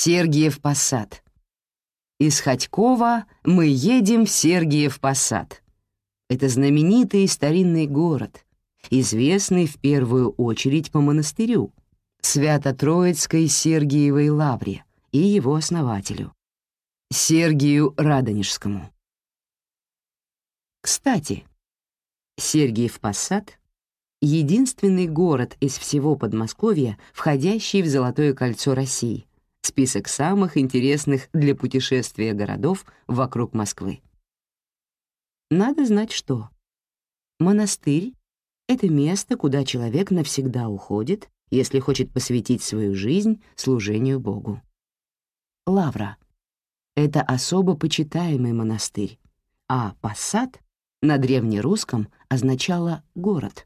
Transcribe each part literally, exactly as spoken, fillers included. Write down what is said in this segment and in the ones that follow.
Сергиев Посад. Из Хотькова мы едем в Сергиев Посад. Это знаменитый старинный город, известный в первую очередь по монастырю, Свято-Троицкой Сергиевой Лавре и его основателю, Сергию Радонежскому. Кстати, Сергиев Посад — единственный город из всего Подмосковья, входящий в Золотое кольцо России, список самых интересных для путешествия городов вокруг Москвы. Надо знать, что монастырь — это место, куда человек навсегда уходит, если хочет посвятить свою жизнь служению Богу. Лавра — это особо почитаемый монастырь, а посад на древнерусском означало «город».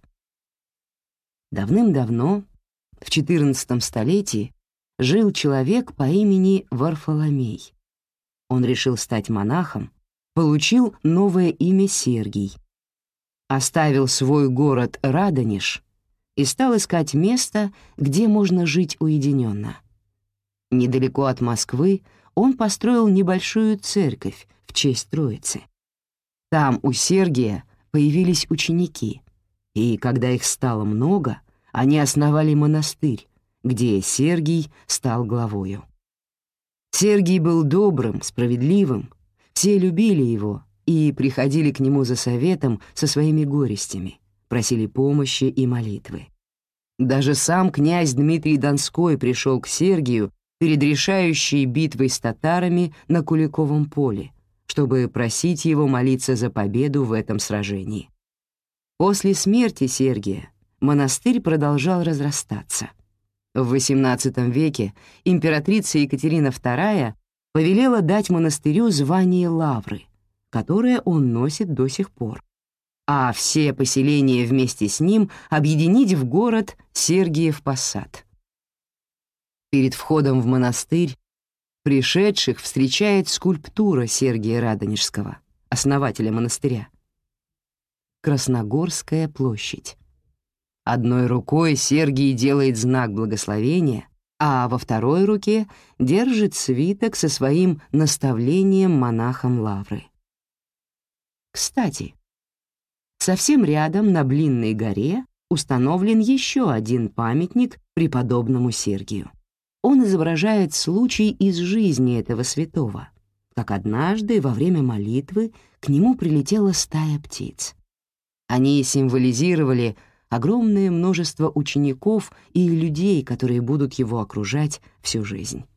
Давным-давно, в четырнадцатом столетии, жил человек по имени Варфоломей. Он решил стать монахом, получил новое имя Сергий, оставил свой город Радонеж и стал искать место, где можно жить уединенно. Недалеко от Москвы он построил небольшую церковь в честь Троицы. Там у Сергия появились ученики, и когда их стало много, они основали монастырь, где Сергий стал главою. Сергий был добрым, справедливым, все любили его и приходили к нему за советом со своими горестями, просили помощи и молитвы. Даже сам князь Дмитрий Донской пришел к Сергию перед решающей битвой с татарами на Куликовом поле, чтобы просить его молиться за победу в этом сражении. После смерти Сергия монастырь продолжал разрастаться. В восемнадцатом веке императрица Екатерина вторая повелела дать монастырю звание лавры, которое он носит до сих пор, а все поселения вместе с ним объединить в город Сергиев Посад. Перед входом в монастырь пришедших встречает скульптура Сергия Радонежского, основателя монастыря. Красногорская площадь. Одной рукой Сергий делает знак благословения, а во второй руке держит свиток со своим наставлением монахам лавры. Кстати, совсем рядом на Блинной горе установлен еще один памятник преподобному Сергию. Он изображает случай из жизни этого святого, как однажды во время молитвы к нему прилетела стая птиц. Они символизировали огромное множество учеников и людей, которые будут его окружать всю жизнь.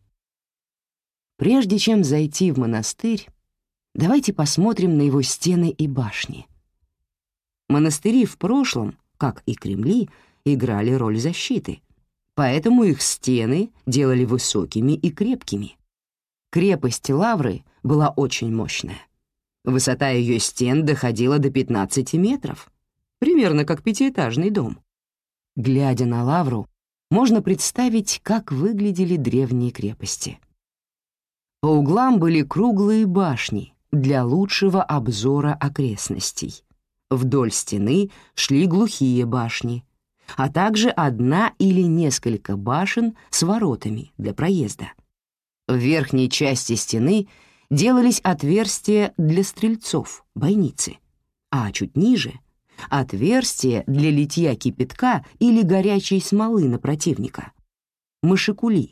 Прежде чем зайти в монастырь, давайте посмотрим на его стены и башни. Монастыри в прошлом, как и Кремли, играли роль защиты, поэтому их стены делали высокими и крепкими. Крепость Лавры была очень мощная. Высота ее стен доходила до пятнадцати метров, примерно как пятиэтажный дом. Глядя на Лавру, можно представить, как выглядели древние крепости. По углам были круглые башни для лучшего обзора окрестностей. Вдоль стены шли глухие башни, а также одна или несколько башен с воротами для проезда. В верхней части стены делались отверстия для стрельцов, бойницы, а чуть ниже — отверстия для литья кипятка или горячей смолы на противника, мышекули.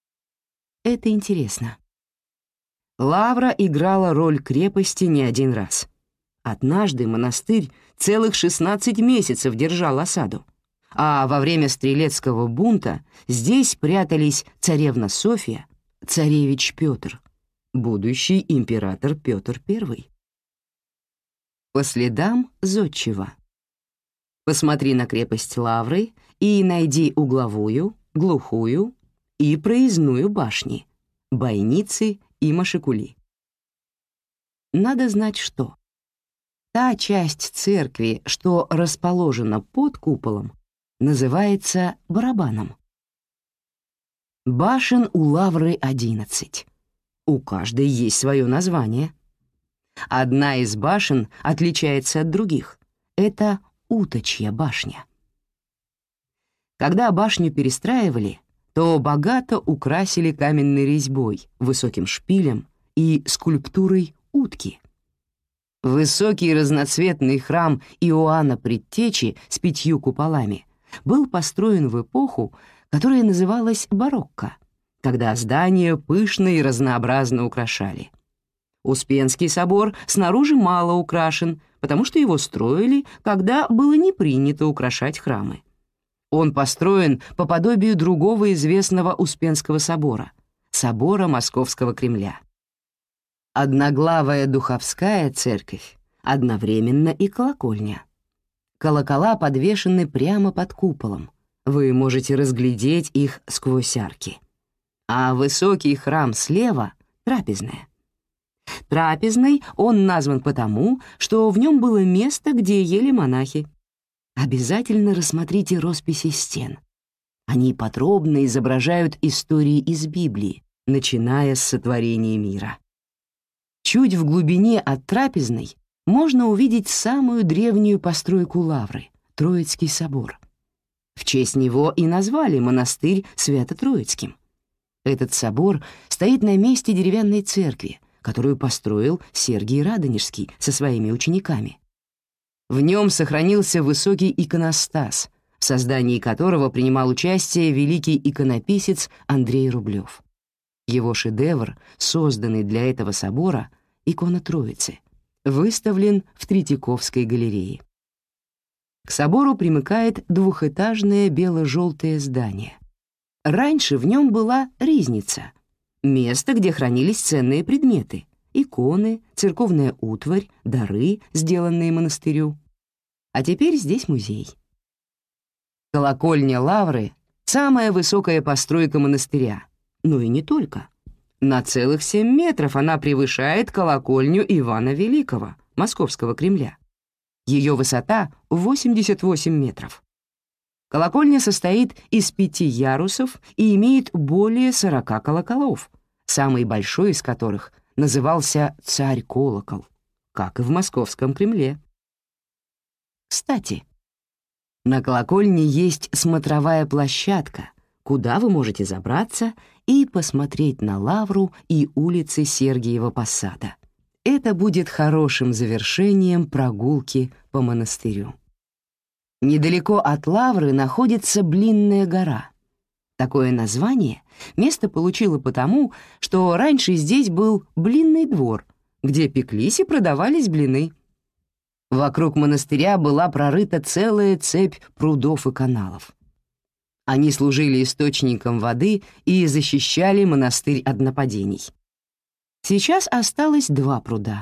Это интересно. Лавра играла роль крепости не один раз. Однажды монастырь целых шестнадцать месяцев держал осаду, а во время стрелецкого бунта здесь прятались царевна Софья, царевич Петр, будущий император Петр Первый. По следам зодчего. Посмотри на крепость Лавры и найди угловую, глухую и проездную башни, бойницы и мышекули. Надо знать, что та часть церкви, что расположена под куполом, называется барабаном. Башен у Лавры одиннадцать. У каждой есть свое название. Одна из башен отличается от других. Это Уточья башня. Когда башню перестраивали, то богато украсили каменной резьбой, высоким шпилем и скульптурой утки. Высокий разноцветный храм Иоанна Предтечи с пятью куполами был построен в эпоху, которая называлась барокко, когда здания пышно и разнообразно украшали. Успенский собор снаружи мало украшен, потому что его строили, когда было не принято украшать храмы. Он построен по подобию другого известного Успенского собора — собора Московского Кремля. Одноглавая Духовская церковь одновременно и колокольня. Колокола подвешены прямо под куполом. Вы можете разглядеть их сквозь арки. А высокий храм слева — трапезная. Трапезной он назван потому, что в нем было место, где ели монахи. Обязательно рассмотрите росписи стен. Они подробно изображают истории из Библии, начиная с сотворения мира. Чуть в глубине от трапезной можно увидеть самую древнюю постройку Лавры — Троицкий собор. В честь него и назвали монастырь Свято-Троицким. Этот собор стоит на месте деревянной церкви, которую построил Сергий Радонежский со своими учениками. В нем сохранился высокий иконостас, в создании которого принимал участие великий иконописец Андрей Рублев. Его шедевр, созданный для этого собора, икона Троицы, выставлен в Третьяковской галерее. К собору примыкает двухэтажное бело-желтое здание. Раньше в нем была ризница, место, где хранились ценные предметы — иконы, церковная утварь, дары, сделанные монастырю. А теперь здесь музей. Колокольня Лавры — самая высокая постройка монастыря, но и не только. На целых семь метров она превышает колокольню Ивана Великого, Московского Кремля. Ее высота — восемьдесят восемь метров. Колокольня состоит из пяти ярусов и имеет более сорока колоколов, самый большой из которых назывался «Царь-колокол», как и в Московском Кремле. Кстати, на колокольне есть смотровая площадка, куда вы можете забраться и посмотреть на Лавру и улицы Сергиева Посада. Это будет хорошим завершением прогулки по монастырю. Недалеко от Лавры находится Блинная гора. Такое название место получило потому, что раньше здесь был блинный двор, где пеклись и продавались блины. Вокруг монастыря была прорыта целая цепь прудов и каналов. Они служили источником воды и защищали монастырь от нападений. Сейчас осталось два пруда.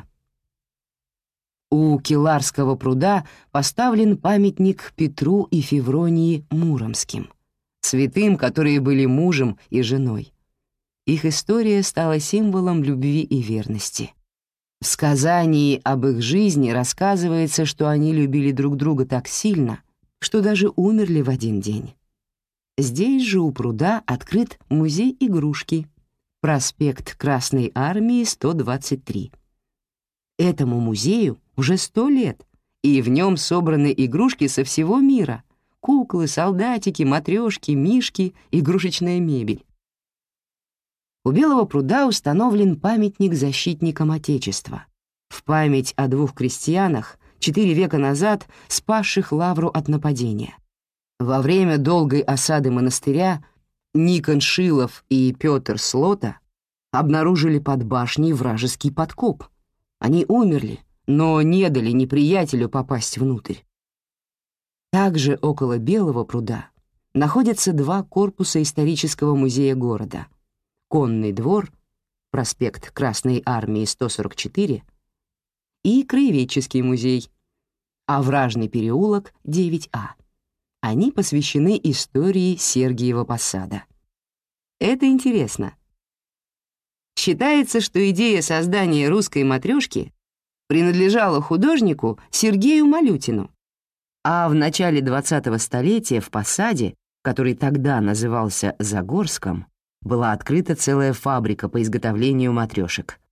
У Киларского пруда поставлен памятник Петру и Февронии Муромским, святым, которые были мужем и женой. Их история стала символом любви и верности. В сказании об их жизни рассказывается, что они любили друг друга так сильно, что даже умерли в один день. Здесь же у пруда открыт музей игрушки, проспект Красной Армии, сто двадцать три. Этому музею уже сто лет, и в нем собраны игрушки со всего мира — куклы, солдатики, матрешки, мишки, игрушечная мебель. У Белого пруда установлен памятник защитникам Отечества в память о двух крестьянах, четыре века назад спасших Лавру от нападения. Во время долгой осады монастыря Никон Шилов и Петр Слота обнаружили под башней вражеский подкоп. Они умерли, но не дали неприятелю попасть внутрь. Также около Белого пруда находятся два корпуса исторического музея города: Конный двор, проспект Красной Армии, сто сорок четыре, и Краеведческий музей, Овражный переулок, девять А. Они посвящены истории Сергиева Посада. Это интересно. Считается, что идея создания русской матрёшки принадлежала художнику Сергею Малютину, а в начале двадцатого столетия в Посаде, который тогда назывался Загорском, была открыта целая фабрика по изготовлению матрёшек.